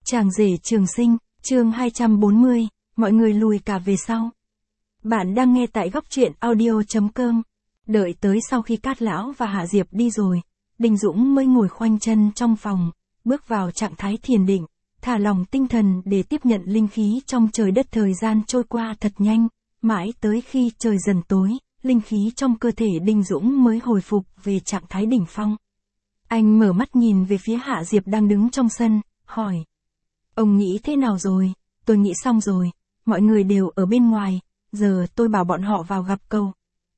Chàng rể trường sinh, chương 240, mọi người lùi cả về sau. Bạn đang nghe tại góc truyện audio.com. Đợi tới sau khi Cát Lão và Hạ Diệp đi rồi, Đinh Dũng mới ngồi khoanh chân trong phòng, bước vào trạng thái thiền định, thả lỏng tinh thần để tiếp nhận linh khí trong trời đất. Thời gian trôi qua thật nhanh, mãi tới khi trời dần tối, linh khí trong cơ thể Đinh Dũng mới hồi phục về trạng thái đỉnh phong. Anh mở mắt nhìn về phía Hạ Diệp đang đứng trong sân, hỏi. Ông nghĩ thế nào rồi? Tôi nghĩ xong rồi, mọi người đều ở bên ngoài, giờ tôi bảo bọn họ vào gặp cậu.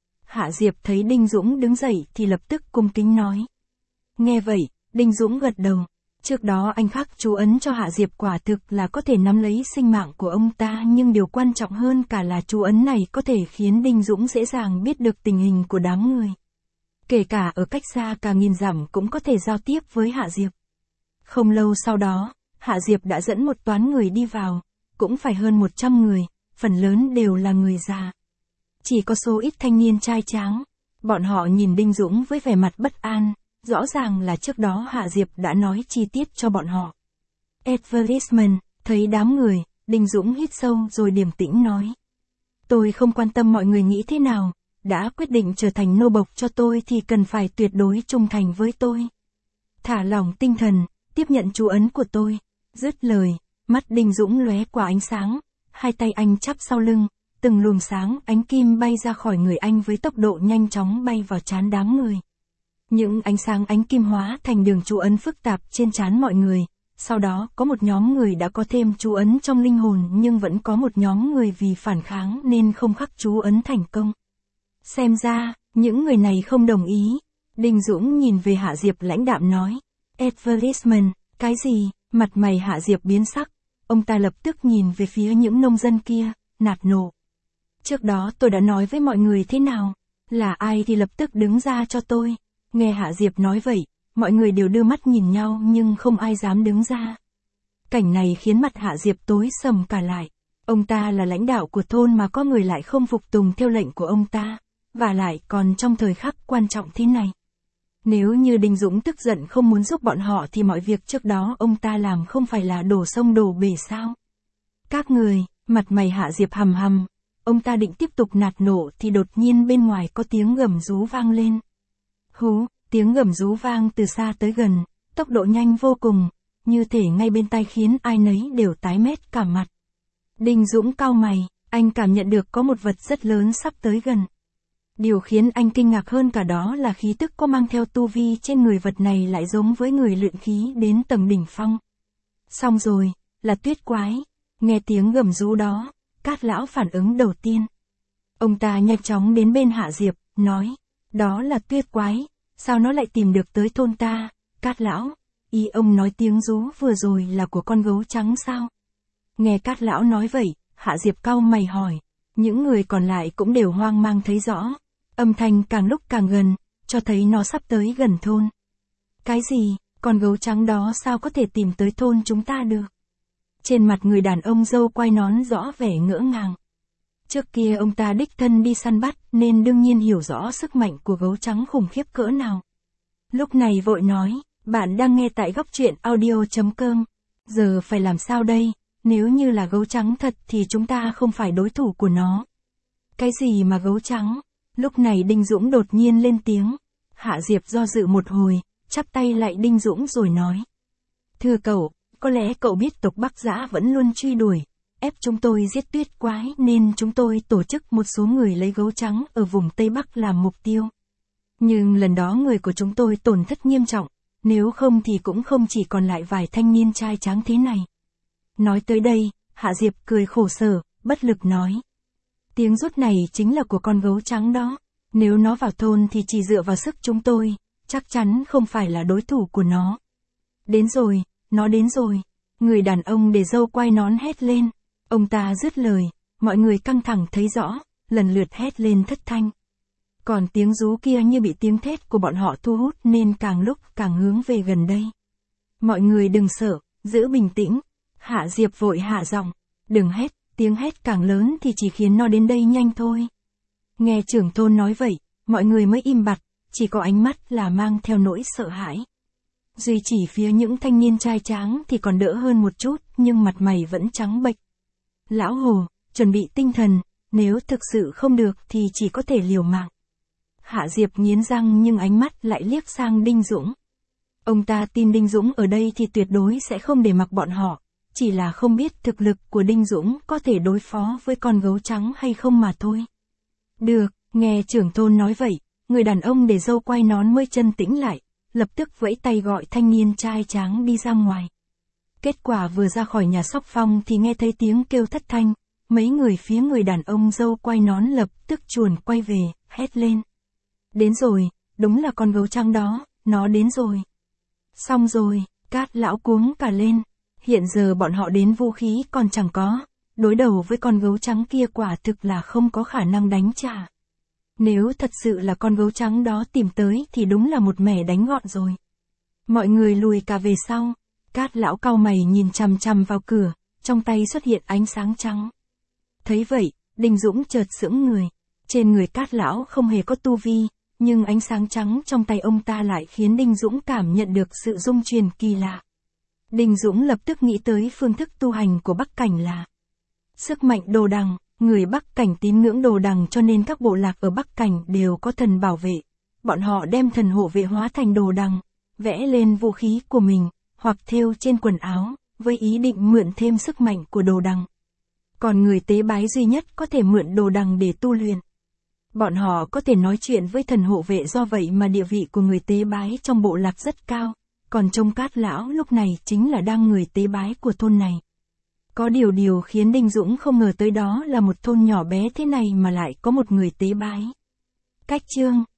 Hạ Diệp thấy Đinh Dũng đứng dậy thì lập tức cung kính nói. Nghe vậy, Đinh Dũng gật đầu. Trước đó anh khắc chú ấn cho Hạ Diệp quả thực là có thể nắm lấy sinh mạng của ông ta, nhưng điều quan trọng hơn cả là chú ấn này có thể khiến Đinh Dũng dễ dàng biết được tình hình của đám người. Kể cả ở cách xa cả nghìn dặm cũng có thể giao tiếp với Hạ Diệp. Không lâu sau đó, Hạ Diệp đã dẫn một toán người đi vào, cũng phải hơn 100 người, phần lớn đều là người già. Chỉ có số ít thanh niên trai tráng. Bọn họ nhìn Đinh Dũng với vẻ mặt bất an, rõ ràng là trước đó Hạ Diệp đã nói chi tiết cho bọn họ. Advertisement, thấy đám người, Đinh Dũng hít sâu rồi điềm tĩnh nói. Tôi không quan tâm mọi người nghĩ thế nào, đã quyết định trở thành nô bộc cho tôi thì cần phải tuyệt đối trung thành với tôi. Thả lỏng tinh thần, tiếp nhận chú ấn của tôi. Dứt lời, mắt Đinh Dũng lóe qua ánh sáng, hai tay anh chắp sau lưng, từng luồng sáng ánh kim bay ra khỏi người anh với tốc độ nhanh chóng bay vào trán đám người. Những ánh sáng ánh kim hóa thành đường chú ấn phức tạp trên trán mọi người, sau đó có một nhóm người đã có thêm chú ấn trong linh hồn, nhưng vẫn có một nhóm người vì phản kháng nên không khắc chú ấn thành công. Xem ra, những người này không đồng ý. Đinh Dũng nhìn về Hạ Diệp lãnh đạm nói. Advertisement, cái gì? Mặt mày Hạ Diệp biến sắc, ông ta lập tức nhìn về phía những nông dân kia, nạt nộ. Trước đó tôi đã nói với mọi người thế nào? Là ai thì lập tức đứng ra cho tôi. Nghe Hạ Diệp nói vậy, mọi người đều đưa mắt nhìn nhau nhưng không ai dám đứng ra. Cảnh này khiến mặt Hạ Diệp tối sầm cả lại. Ông ta là lãnh đạo của thôn mà có người lại không phục tùng theo lệnh của ông ta, và lại còn trong thời khắc quan trọng thế này. Nếu như Đinh Dũng tức giận không muốn giúp bọn họ thì mọi việc trước đó ông ta làm không phải là đổ sông đổ bể sao? Các người, mặt mày Hạ Diệp hầm hầm, ông ta định tiếp tục nạt nộ thì đột nhiên bên ngoài có tiếng gầm rú vang lên. Hú, tiếng gầm rú vang từ xa tới gần, tốc độ nhanh vô cùng, như thể ngay bên tai khiến ai nấy đều tái mét cả mặt. Đinh Dũng cau mày, anh cảm nhận được có một vật rất lớn sắp tới gần. Điều khiến anh kinh ngạc hơn cả đó là khí tức có mang theo tu vi trên người vật này lại giống với người luyện khí đến tầng đỉnh phong. Xong rồi, là Tuyết Quái. Nghe tiếng gầm rú đó, Cát Lão phản ứng đầu tiên. Ông ta nhanh chóng đến bên Hạ Diệp, nói, đó là Tuyết Quái, sao nó lại tìm được tới thôn ta? Cát Lão, ý ông nói tiếng rú vừa rồi là của con gấu trắng sao? Nghe Cát Lão nói vậy, Hạ Diệp cau mày hỏi, những người còn lại cũng đều hoang mang thấy rõ. Âm thanh càng lúc càng gần, cho thấy nó sắp tới gần thôn. Cái gì, con gấu trắng đó sao có thể tìm tới thôn chúng ta được? Trên mặt người đàn ông râu quai nón rõ vẻ ngỡ ngàng. Trước kia ông ta đích thân đi săn bắt nên đương nhiên hiểu rõ sức mạnh của gấu trắng khủng khiếp cỡ nào. Lúc này vội nói, bạn đang nghe tại góc truyện audio.com. Giờ phải làm sao đây? Nếu như là gấu trắng thật thì chúng ta không phải đối thủ của nó. Cái gì mà gấu trắng? Lúc này Đinh Dũng đột nhiên lên tiếng. Hạ Diệp do dự một hồi, chắp tay lại Đinh Dũng rồi nói. Thưa cậu, có lẽ cậu biết tộc Bắc Dã vẫn luôn truy đuổi, ép chúng tôi giết Tuyết Quái nên chúng tôi tổ chức một số người lấy gấu trắng ở vùng Tây Bắc làm mục tiêu. Nhưng lần đó người của chúng tôi tổn thất nghiêm trọng, nếu không thì cũng không chỉ còn lại vài thanh niên trai tráng thế này. Nói tới đây, Hạ Diệp cười khổ sở, bất lực nói. Tiếng rút này chính là của con gấu trắng đó. Nếu nó vào thôn thì chỉ dựa vào sức chúng tôi, chắc chắn không phải là đối thủ của nó. Đến rồi, nó đến rồi. Người đàn ông để râu quai nón hét lên. Ông ta dứt lời, mọi người căng thẳng thấy rõ, lần lượt hét lên thất thanh. Còn tiếng rú kia như bị tiếng thét của bọn họ thu hút nên càng lúc càng hướng về gần đây. Mọi người đừng sợ, giữ bình tĩnh. Hạ Diệp vội hạ giọng, đừng hét. Tiếng hét càng lớn thì chỉ khiến nó đến đây nhanh thôi. Nghe trưởng thôn nói vậy, mọi người mới im bặt, chỉ có ánh mắt là mang theo nỗi sợ hãi. Duy chỉ phía những thanh niên trai tráng thì còn đỡ hơn một chút, nhưng mặt mày vẫn trắng bệch. Lão Hồ, chuẩn bị tinh thần, nếu thực sự không được thì chỉ có thể liều mạng. Hạ Diệp nghiến răng nhưng ánh mắt lại liếc sang Đinh Dũng. Ông ta tin Đinh Dũng ở đây thì tuyệt đối sẽ không để mặc bọn họ, chỉ là không biết thực lực của Đinh Dũng có thể đối phó với con gấu trắng hay không mà thôi. Được, nghe trưởng thôn nói vậy, người đàn ông để râu quay nón mới chân tĩnh lại, lập tức vẫy tay gọi thanh niên trai tráng đi ra ngoài. Kết quả vừa ra khỏi nhà Sóc Phong thì nghe thấy tiếng kêu thất thanh, mấy người phía người đàn ông râu quay nón lập tức chuồn quay về, hét lên. Đến rồi, đúng là con gấu trắng đó, nó đến rồi. Xong rồi, Cát lão cuống cả lên, hiện giờ bọn họ đến vũ khí còn chẳng có, đối đầu với con gấu trắng kia quả thực là không có khả năng đánh trả. Nếu thật sự là con gấu trắng đó tìm tới thì đúng là một mẻ đánh gọn rồi. Mọi người lùi cả về sau, Cát lão cau mày nhìn chằm chằm vào cửa, trong tay xuất hiện ánh sáng trắng. Thấy vậy, Đinh Dũng chợt sững người, trên người Cát lão không hề có tu vi, nhưng ánh sáng trắng trong tay ông ta lại khiến Đinh Dũng cảm nhận được sự rung truyền kỳ lạ. Đinh Dũng lập tức nghĩ tới phương thức tu hành của Bắc Cảnh là sức mạnh đồ đằng, người Bắc Cảnh tín ngưỡng đồ đằng cho nên các bộ lạc ở Bắc Cảnh đều có thần bảo vệ. Bọn họ đem thần hộ vệ hóa thành đồ đằng, vẽ lên vũ khí của mình, hoặc thêu trên quần áo, với ý định mượn thêm sức mạnh của đồ đằng. Còn người tế bái duy nhất có thể mượn đồ đằng để tu luyện. Bọn họ có thể nói chuyện với thần hộ vệ, do vậy mà địa vị của người tế bái trong bộ lạc rất cao, còn trông Cát lão lúc này chính là đang người tế bái của thôn này. Có điều khiến Đinh Dũng không ngờ tới đó là một thôn nhỏ bé thế này mà lại có một người tế bái. Cách chương